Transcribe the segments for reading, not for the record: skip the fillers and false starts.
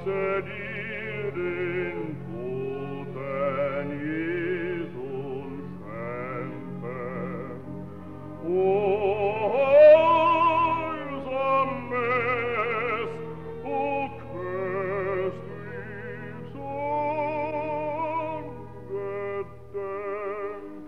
dir den Toten Jesum schenken. O heilsames, o köstlich Sohn gedenken.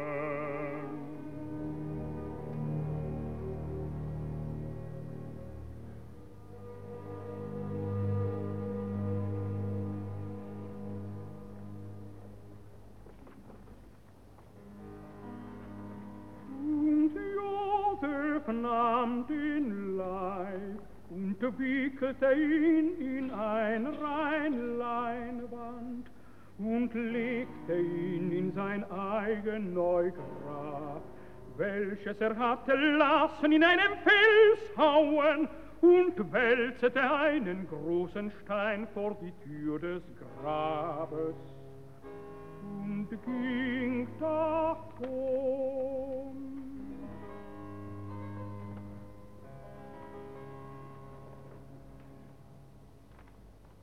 Und Josef nahm den Leib und wickelte ihn in ein rein Leinwand und legte ihn in sein eigen Neugrab, welches hatte lassen in einem Fels hauen, und wälzete einen großen Stein vor die Tür des Grabes und ging davon.